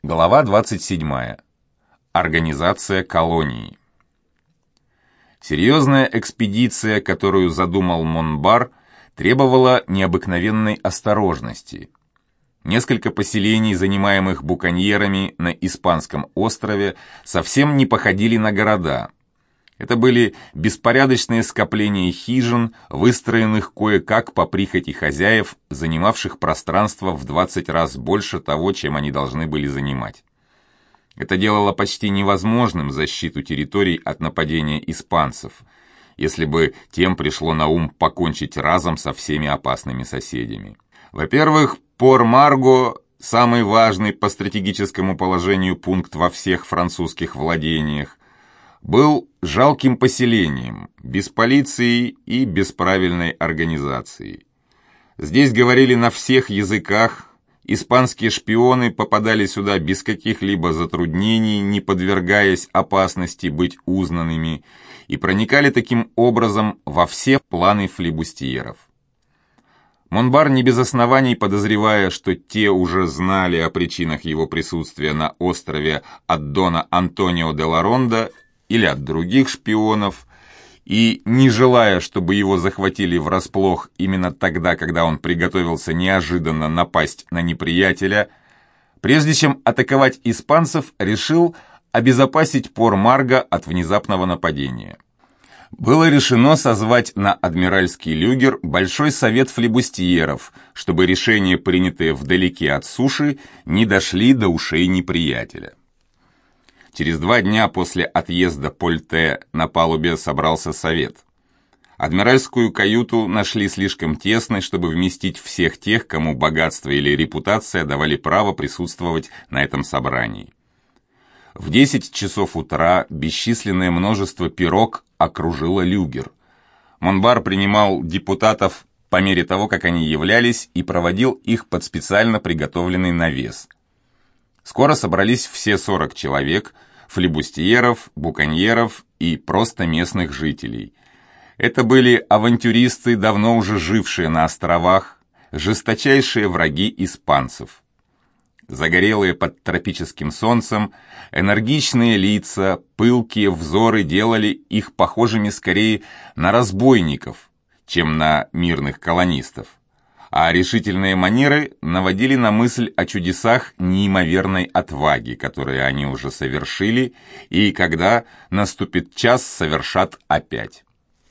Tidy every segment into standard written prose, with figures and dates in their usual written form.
Глава 27. Организация колонии. Серьезная экспедиция, которую задумал Монбар, требовала необыкновенной осторожности. Несколько поселений, занимаемых буконьерами на Испанском острове, совсем не походили на города. Это были беспорядочные скопления хижин, выстроенных кое-как по прихоти хозяев, занимавших пространство в 20 раз больше того, чем они должны были занимать. Это делало почти невозможным защиту территорий от нападения испанцев, если бы тем пришло на ум покончить разом со всеми опасными соседями. Во-первых, Пор-Марго, самый важный по стратегическому положению пункт во всех французских владениях, был жалким поселением, без полиции и без правильной организации. Здесь говорили на всех языках, испанские шпионы попадали сюда без каких-либо затруднений, не подвергаясь опасности быть узнанными, и проникали таким образом во все планы флибустьеров. Монбар, не без оснований подозревая, что те уже знали о причинах его присутствия на острове от дона Антонио де ла Ронда или от других шпионов, и не желая, чтобы его захватили врасплох именно тогда, когда он приготовился неожиданно напасть на неприятеля, прежде чем атаковать испанцев, решил обезопасить Пор-Марго от внезапного нападения. Было решено созвать на Адмиральский люгер Большой совет флибустьеров, чтобы решения, принятые вдалеке от суши, не дошли до ушей неприятеля. Через 2 дня после отъезда Польте на палубе собрался совет. Адмиральскую каюту нашли слишком тесной, чтобы вместить всех тех, кому богатство или репутация давали право присутствовать на этом собрании. В 10 часов утра бесчисленное множество пирог окружило люгер. Монбар принимал депутатов по мере того, как они являлись, и проводил их под специально приготовленный навес. Скоро собрались все 40 человек, флибустьеров, буконьеров и просто местных жителей. Это были авантюристы, давно уже жившие на островах, жесточайшие враги испанцев. Загорелые под тропическим солнцем, энергичные лица, пылкие взоры делали их похожими скорее на разбойников, чем на мирных колонистов. А решительные манеры наводили на мысль о чудесах неимоверной отваги, которые они уже совершили, и когда наступит час, совершат опять.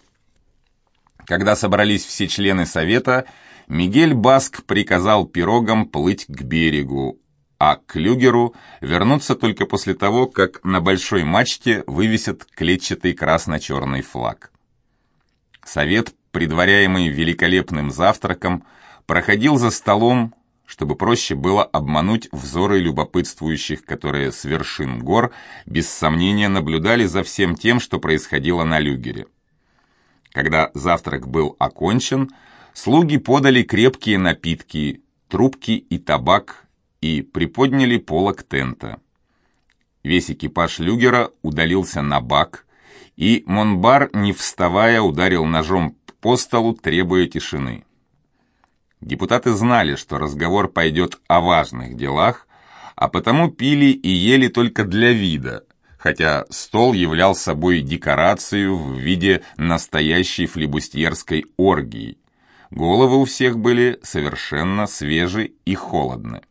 Когда собрались все члены совета, Мигель Баск приказал пирогам плыть к берегу, а к люгеру вернуться только после того, как на большой мачте вывесят клетчатый красно-черный флаг. Совет, предваряемый великолепным завтраком, проходил за столом, чтобы проще было обмануть взоры любопытствующих, которые с вершин гор без сомнения наблюдали за всем тем, что происходило на люгере. Когда завтрак был окончен, слуги подали крепкие напитки, трубки и табак и приподняли полог тента. Весь экипаж люгера удалился на бак, и Монбар, не вставая, ударил ножом по столу, требуя тишины. Депутаты знали, что разговор пойдет о важных делах, а потому пили и ели только для вида, хотя стол являл собой декорацию в виде настоящей флибустьерской оргии. Головы у всех были совершенно свежи и холодны.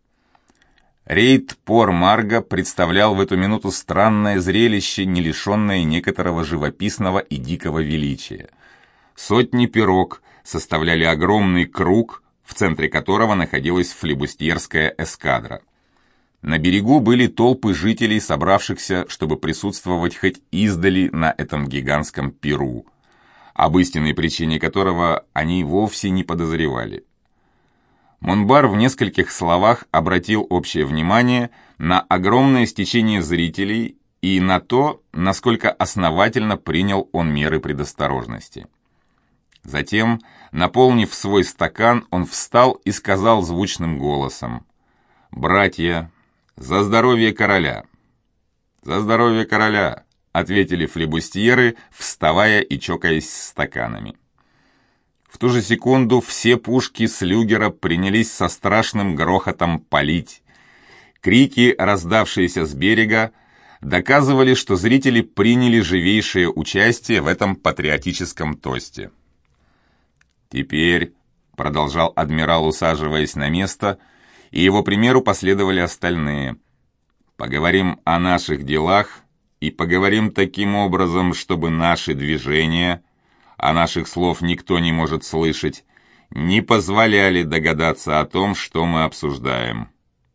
Рейд Пор-Марго представлял в эту минуту странное зрелище, не лишенное некоторого живописного и дикого величия. Сотни пирог составляли огромный круг, в центре которого находилась флибустьерская эскадра. На берегу были толпы жителей, собравшихся, чтобы присутствовать хоть издали на этом гигантском пиру, об истинной причине которого они вовсе не подозревали. Монбар в нескольких словах обратил общее внимание на огромное стечение зрителей и на то, насколько основательно принял он меры предосторожности. Затем, наполнив свой стакан, он встал и сказал звучным голосом: «Братья, за здоровье короля!» «За здоровье короля!» — ответили флибустьеры, вставая и чокаясь стаканами. В ту же секунду все пушки с люгера принялись со страшным грохотом палить. Крики, раздавшиеся с берега, доказывали, что зрители приняли живейшее участие в этом патриотическом тосте. «Теперь», — продолжал адмирал, усаживаясь на место, и его примеру последовали остальные, «поговорим о наших делах и поговорим таким образом, чтобы наши движения, а наших слов никто не может слышать, не позволяли догадаться о том, что мы обсуждаем».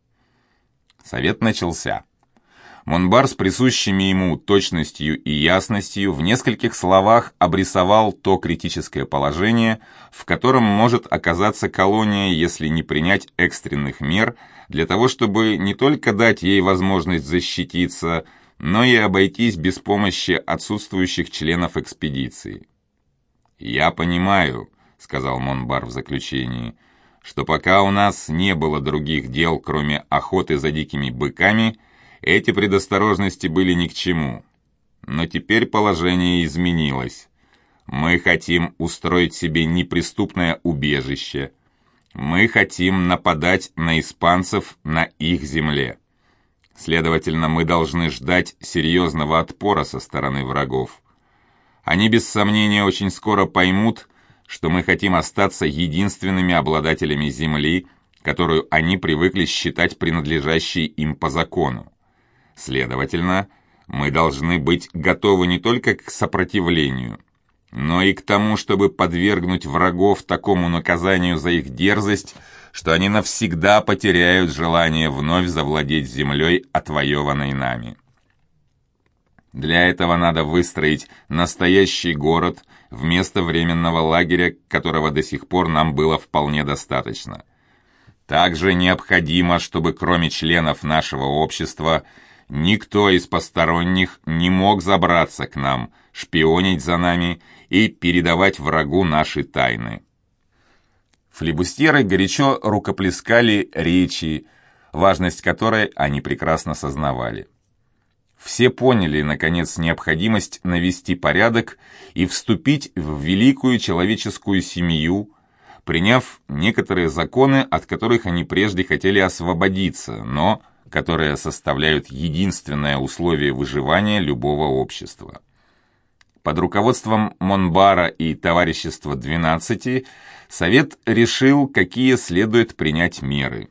Совет начался. Монбар с присущими ему точностью и ясностью в нескольких словах обрисовал то критическое положение, в котором может оказаться колония, если не принять экстренных мер для того, чтобы не только дать ей возможность защититься, но и обойтись без помощи отсутствующих членов экспедиции. «Я понимаю», — сказал Монбар в заключении, «что пока у нас не было других дел, кроме охоты за дикими быками, эти предосторожности были ни к чему. Но теперь положение изменилось. Мы хотим устроить себе неприступное убежище. Мы хотим нападать на испанцев на их земле. Следовательно, мы должны ждать серьезного отпора со стороны врагов. Они без сомнения очень скоро поймут, что мы хотим остаться единственными обладателями земли, которую они привыкли считать принадлежащей им по закону. Следовательно, мы должны быть готовы не только к сопротивлению, но и к тому, чтобы подвергнуть врагов такому наказанию за их дерзость, что они навсегда потеряют желание вновь завладеть землей, отвоеванной нами. Для этого надо выстроить настоящий город вместо временного лагеря, которого до сих пор нам было вполне достаточно. Также необходимо, чтобы кроме членов нашего общества никто из посторонних не мог забраться к нам, шпионить за нами и передавать врагу наши тайны. Флибустьеры горячо рукоплескали речи, важность которой они прекрасно сознавали. Все поняли, наконец, необходимость навести порядок и вступить в великую человеческую семью, приняв некоторые законы, от которых они прежде хотели освободиться, но которые составляют единственное условие выживания любого общества. Под руководством Монбара и товарищества 12 Совет решил, какие следует принять меры.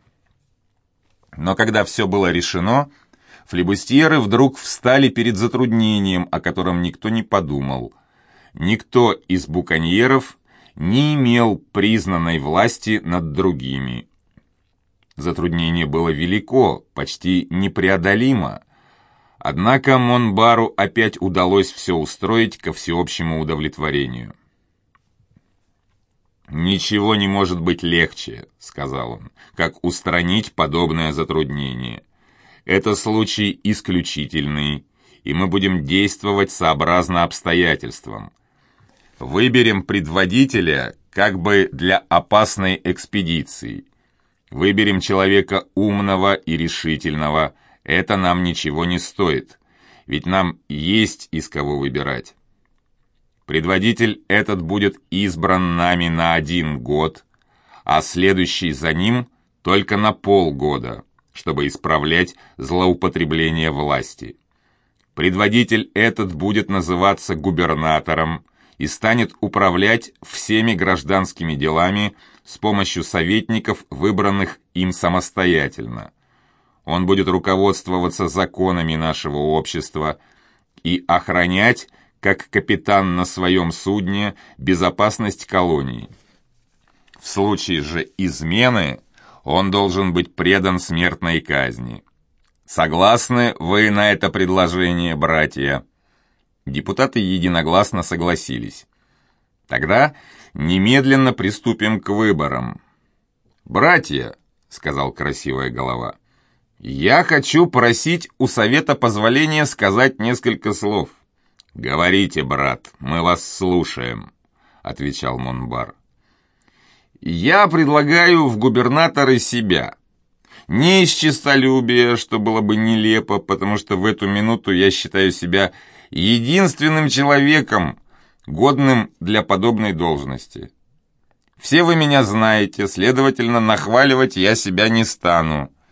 Но когда все было решено, флибустьеры вдруг встали перед затруднением, о котором никто не подумал. Никто из буконьеров не имел признанной власти над другими. Затруднение было велико, почти непреодолимо. Однако Монбару опять удалось все устроить ко всеобщему удовлетворению. «Ничего не может быть легче», — сказал он, — «как устранить подобное затруднение. Это случай исключительный, и мы будем действовать сообразно обстоятельствам. Выберем предводителя как бы для опасной экспедиции. Выберем человека умного и решительного. Это нам ничего не стоит, ведь нам есть из кого выбирать. Предводитель этот будет избран нами на 1 год, а следующий за ним только на полгода, чтобы исправлять злоупотребление власти. Предводитель этот будет называться губернатором и станет управлять всеми гражданскими делами с помощью советников, выбранных им самостоятельно. Он будет руководствоваться законами нашего общества и охранять, как капитан на своем судне, безопасность колонии. В случае же измены он должен быть предан смертной казни. Согласны вы на это предложение, братья?» Депутаты единогласно согласились. «Тогда немедленно приступим к выборам». «Братья», — сказал красивая голова, — «я хочу просить у совета позволения сказать несколько слов». «Говорите, брат, мы вас слушаем», — отвечал Монбар. «Я предлагаю в губернаторы себя. Не из честолюбия, что было бы нелепо, потому что в эту минуту я считаю себя единственным человеком, годным для подобной должности. Все вы меня знаете, следовательно, нахваливать я себя не стану.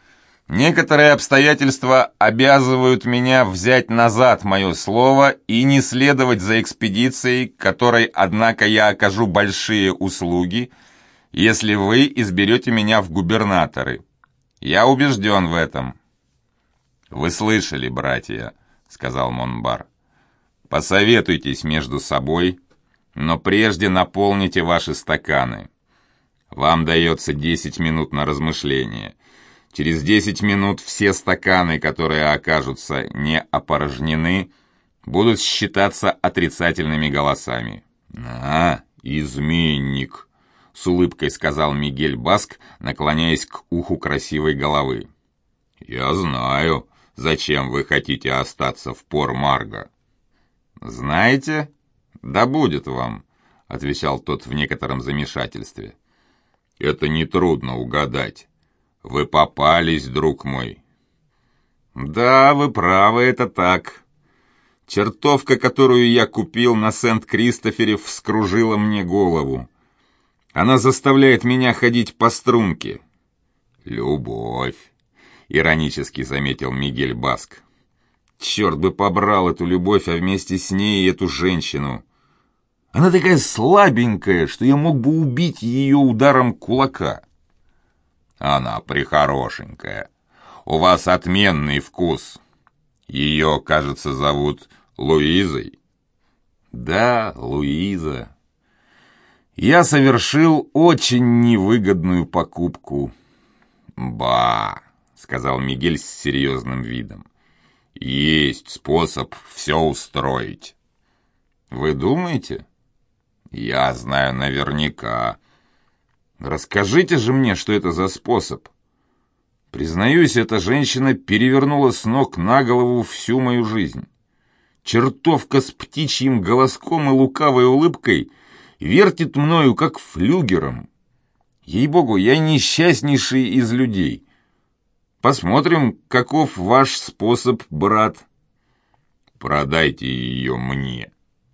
Некоторые обстоятельства обязывают меня взять назад мое слово и не следовать за экспедицией, которой, однако, я окажу большие услуги, если вы изберете меня в губернаторы. Я убежден в этом». «Вы слышали, братья», — сказал Монбар. «Посоветуйтесь между собой, но прежде наполните ваши стаканы. Вам дается 10 минут на размышление. Через 10 минут все стаканы, которые окажутся не опорожнены, будут считаться отрицательными голосами». Изменник», — с улыбкой сказал Мигель Баск, наклоняясь к уху красивой головы. «Я знаю, зачем вы хотите остаться в Пор-Марго». «Знаете? Да будет вам», — отвечал тот в некотором замешательстве. «Это нетрудно угадать. Вы попались, друг мой». «Да, вы правы, это так. Чертовка, которую я купил на Сент-Кристофере, вскружила мне голову. Она заставляет меня ходить по струнке». «Любовь», — иронически заметил Мигель Баск. «Черт бы побрал эту любовь, а вместе с ней и эту женщину. Она такая слабенькая, что я мог бы убить ее ударом кулака». «Она прихорошенькая. У вас отменный вкус. Ее, кажется, зовут Луизой». «Да, Луиза. Я совершил очень невыгодную покупку». «Ба», — сказал Мигель с серьезным видом. «Есть способ все устроить». «Вы думаете?» «Я знаю наверняка». «Расскажите же мне, что это за способ. Признаюсь, эта женщина перевернула с ног на голову всю мою жизнь. Чертовка с птичьим голоском и лукавой улыбкой вертит мною, как флюгером. Ей-богу, я несчастнейший из людей. Посмотрим, каков ваш способ, брат». «Продайте ее мне».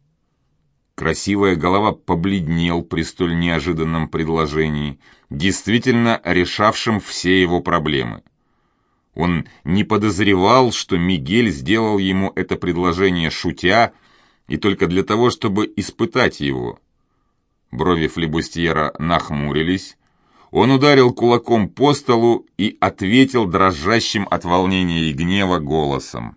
Красивая голова побледнел при столь неожиданном предложении, действительно решавшем все его проблемы. Он не подозревал, что Мигель сделал ему это предложение шутя и только для того, чтобы испытать его. Брови флибустьера нахмурились. Он ударил кулаком по столу и ответил дрожащим от волнения и гнева голосом.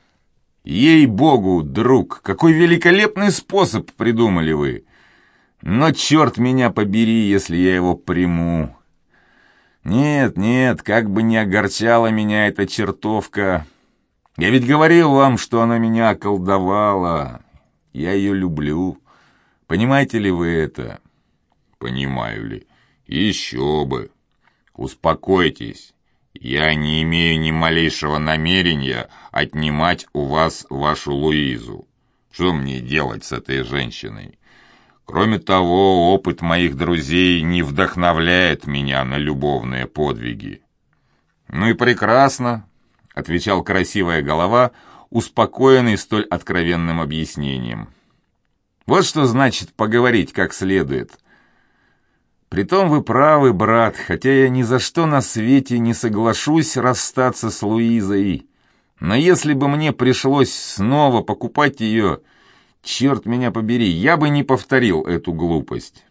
«Ей-богу, друг, какой великолепный способ придумали вы! Но черт меня побери, если я его приму! Нет, нет, как бы ни огорчала меня эта чертовка! Я ведь говорил вам, что она меня околдовала! Я ее люблю! Понимаете ли вы это?» «Понимаю ли? Еще бы! Успокойтесь! Я не имею ни малейшего намерения отнимать у вас вашу Луизу. Что мне делать с этой женщиной? Кроме того, опыт моих друзей не вдохновляет меня на любовные подвиги». «Ну и прекрасно», — отвечал красивая голова, успокоенный столь откровенным объяснением. «Вот что значит поговорить как следует. Притом вы правы, брат, хотя я ни за что на свете не соглашусь расстаться с Луизой. Но если бы мне пришлось снова покупать ее, черт меня побери, я бы не повторил эту глупость».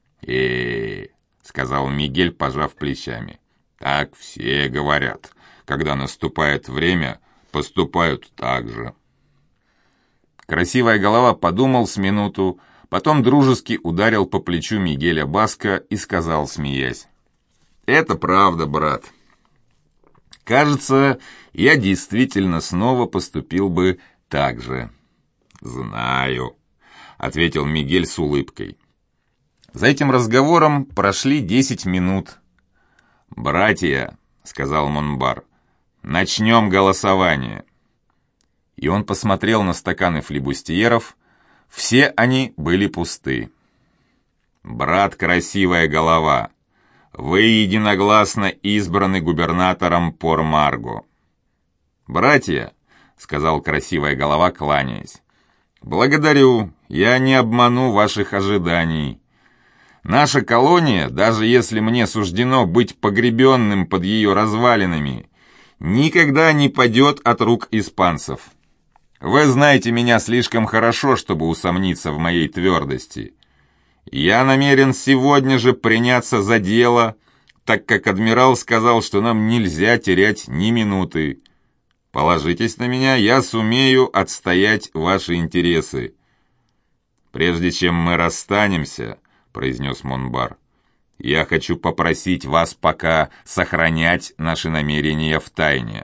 Сказал Мигель, пожав плечами. «Так все говорят. Когда наступает время, поступают так же». Красивая голова подумал с минуту, потом дружески ударил по плечу Мигеля Баска и сказал, смеясь: «Это правда, брат. Кажется, я действительно снова поступил бы так же». «Знаю», — ответил Мигель с улыбкой. За этим разговором прошли 10 минут. «Братья», — сказал Монбар, — «начнем голосование». И он посмотрел на стаканы флибустьеров. Все они были пусты. «Брат, красивая голова, вы единогласно избраны губернатором Пор-Марго». «Братья», — сказал красивая голова, кланяясь, — «благодарю, я не обману ваших ожиданий. Наша колония, даже если мне суждено быть погребенным под ее развалинами, никогда не падет от рук испанцев. Вы знаете меня слишком хорошо, чтобы усомниться в моей твердости. Я намерен сегодня же приняться за дело, так как адмирал сказал, что нам нельзя терять ни минуты. Положитесь на меня, я сумею отстоять ваши интересы. «Прежде чем мы расстанемся», — произнес Монбар, — «я хочу попросить вас пока сохранять наши намерения в тайне».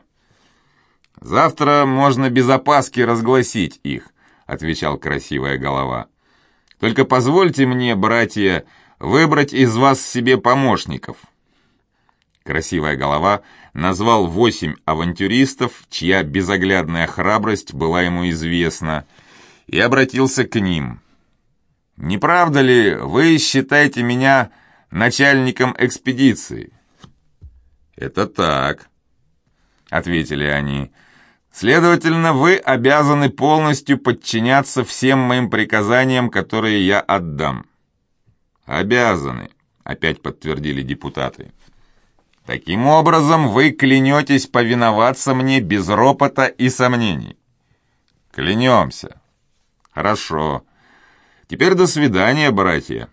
«Завтра можно без опаски разгласить их», — отвечал красивая голова. «Только позвольте мне, братья, выбрать из вас себе помощников». Красивая голова назвал 8 авантюристов, чья безоглядная храбрость была ему известна, и обратился к ним. «Не правда ли, вы считаете меня начальником экспедиции?» «Это так», — ответили они. «Следовательно, вы обязаны полностью подчиняться всем моим приказаниям, которые я отдам». «Обязаны», — опять подтвердили депутаты. «Таким образом, вы клянетесь повиноваться мне без ропота и сомнений». «Клянемся». «Хорошо. Теперь до свидания, братья».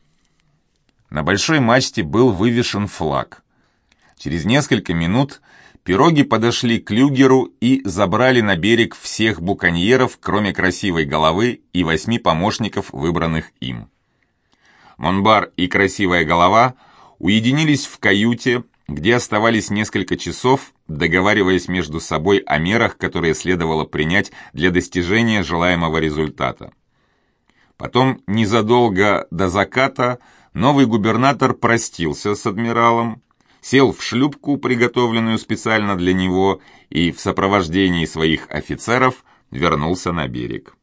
На большой мачте был вывешен флаг. Через несколько минут пироги подошли к люгеру и забрали на берег всех буконьеров, кроме красивой головы и 8 помощников, выбранных им. Монбар и красивая голова уединились в каюте, где оставались несколько часов, договариваясь между собой о мерах, которые следовало принять для достижения желаемого результата. Потом, незадолго до заката, новый губернатор простился с адмиралом, сел в шлюпку, приготовленную специально для него, и в сопровождении своих офицеров вернулся на берег.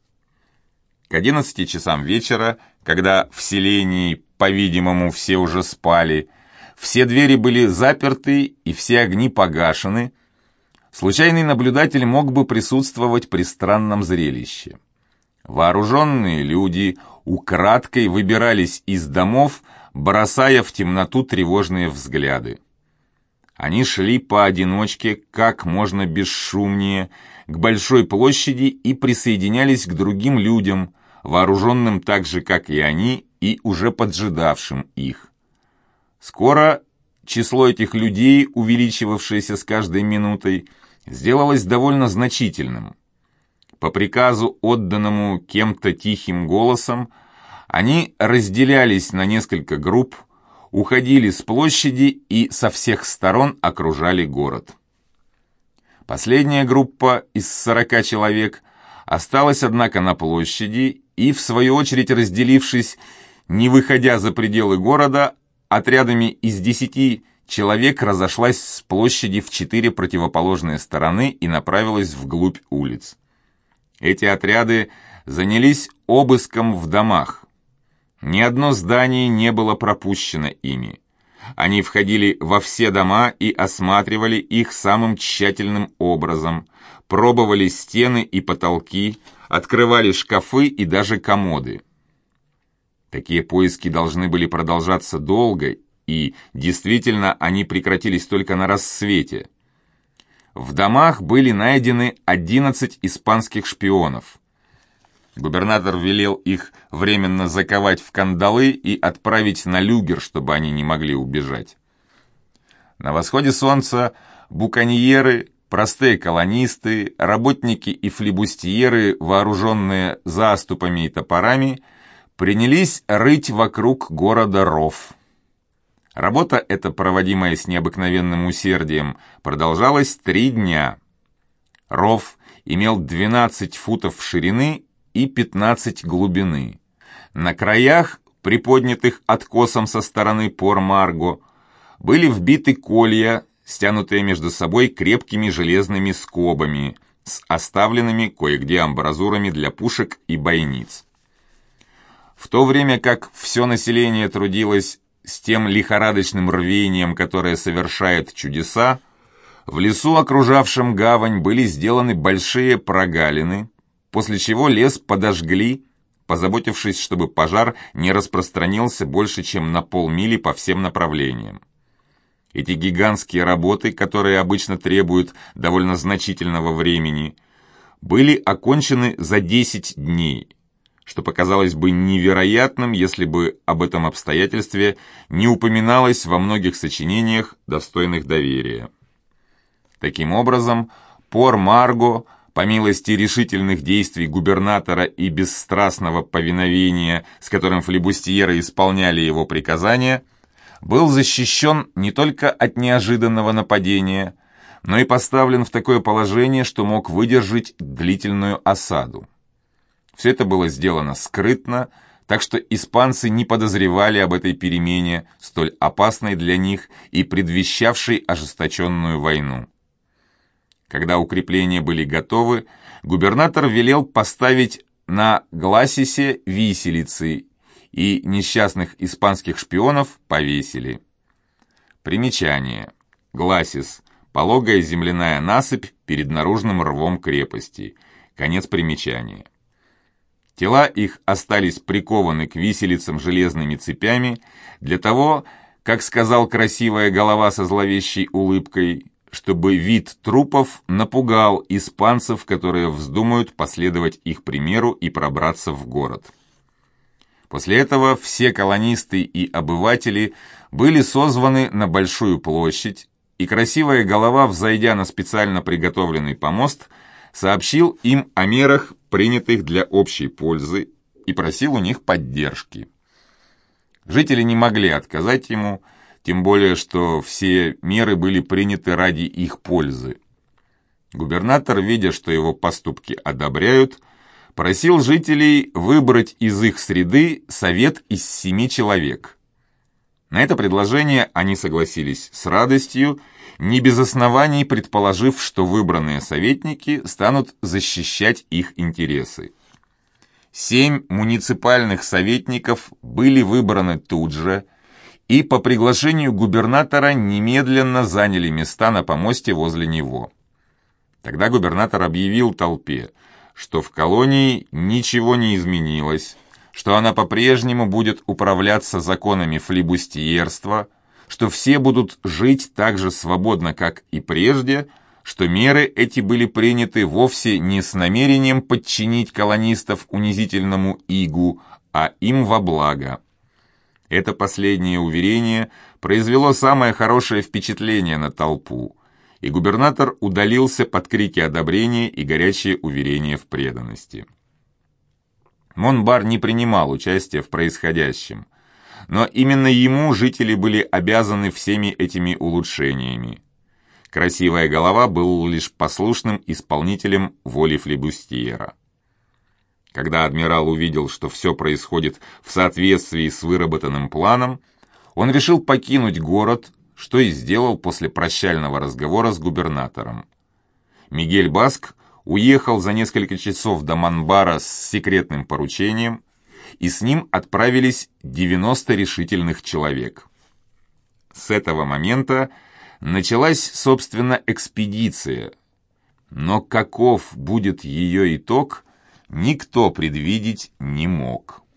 К 11 часам вечера, когда в селении, по-видимому, все уже спали, все двери были заперты и все огни погашены, случайный наблюдатель мог бы присутствовать при странном зрелище. Вооруженные люди украдкой выбирались из домов, бросая в темноту тревожные взгляды. Они шли поодиночке, как можно бесшумнее, к большой площади и присоединялись к другим людям, вооруженным так же, как и они, и уже поджидавшим их. Скоро число этих людей, увеличивавшееся с каждой минутой, сделалось довольно значительным. По приказу, отданному кем-то тихим голосом, они разделялись на несколько групп, уходили с площади и со всех сторон окружали город. Последняя группа из 40 человек осталась, однако, на площади и, в свою очередь разделившись, не выходя за пределы города, отрядами из 10 человек разошлась с площади в 4 противоположные стороны и направилась вглубь улиц. Эти отряды занялись обыском в домах. Ни одно здание не было пропущено ими. Они входили во все дома и осматривали их самым тщательным образом, пробовали стены и потолки, открывали шкафы и даже комоды. Такие поиски должны были продолжаться долго, и действительно они прекратились только на рассвете. В домах были найдены 11 испанских шпионов. Губернатор велел их временно заковать в кандалы и отправить на люгер, чтобы они не могли убежать. На восходе солнца буконьеры, простые колонисты, работники и флибустьеры, вооруженные заступами и топорами, принялись рыть вокруг города ров. Работа эта, проводимая с необыкновенным усердием, продолжалась 3 дня. Ров имел 12 футов ширины и 15 глубины. На краях, приподнятых откосом со стороны Пор-Марго, были вбиты колья, стянутые между собой крепкими железными скобами, с оставленными кое-где амбразурами для пушек и бойниц. В то время как все население трудилось с тем лихорадочным рвением, которое совершает чудеса, в лесу, окружавшем гавань, были сделаны большие прогалины, после чего лес подожгли, позаботившись, чтобы пожар не распространился больше, чем на полмили по всем направлениям. Эти гигантские работы, которые обычно требуют довольно значительного времени, были окончены за 10 дней, что показалось бы невероятным, если бы об этом обстоятельстве не упоминалось во многих сочинениях, достойных доверия. Таким образом, Пор-Марго, по милости решительных действий губернатора и бесстрастного повиновения, с которым флибустьеры исполняли его приказания, был защищен не только от неожиданного нападения, но и поставлен в такое положение, что мог выдержать длительную осаду. Все это было сделано скрытно, так что испанцы не подозревали об этой перемене, столь опасной для них и предвещавшей ожесточенную войну. Когда укрепления были готовы, губернатор велел поставить на Гласисе виселицы, и несчастных испанских шпионов повесили. Примечание. Гласис – пологая земляная насыпь перед наружным рвом крепости. Конец примечания. Тела их остались прикованы к виселицам железными цепями для того, как сказал красивая голова со зловещей улыбкой, чтобы вид трупов напугал испанцев, которые вздумают последовать их примеру и пробраться в город. После этого все колонисты и обыватели были созваны на большую площадь, и красивая голова, взойдя на специально приготовленный помост, сообщил им о мерах, принятых для общей пользы, и просил у них поддержки. Жители не могли отказать ему, тем более, что все меры были приняты ради их пользы. Губернатор, видя, что его поступки одобряют, просил жителей выбрать из их среды совет из 7 человек. На это предложение они согласились с радостью, не без оснований предположив, что выбранные советники станут защищать их интересы. 7 муниципальных советников были выбраны тут же, и по приглашению губернатора немедленно заняли места на помосте возле него. Тогда губернатор объявил толпе, что в колонии ничего не изменилось, что она по-прежнему будет управляться законами флибустьерства, что все будут жить так же свободно, как и прежде, что меры эти были приняты вовсе не с намерением подчинить колонистов унизительному игу, а им во благо. Это последнее уверение произвело самое хорошее впечатление на толпу, и губернатор удалился под крики одобрения и горячие уверения в преданности. Монбар не принимал участия в происходящем, но именно ему жители были обязаны всеми этими улучшениями. Красивая голова был лишь послушным исполнителем воли флибустьера. Когда адмирал увидел, что все происходит в соответствии с выработанным планом, он решил покинуть город, что и сделал после прощального разговора с губернатором. Мигель Баск уехал за несколько часов до Монбара с секретным поручением, и с ним отправились 90 решительных человек. С этого момента началась, собственно, экспедиция, но каков будет ее итог, никто предвидеть не мог.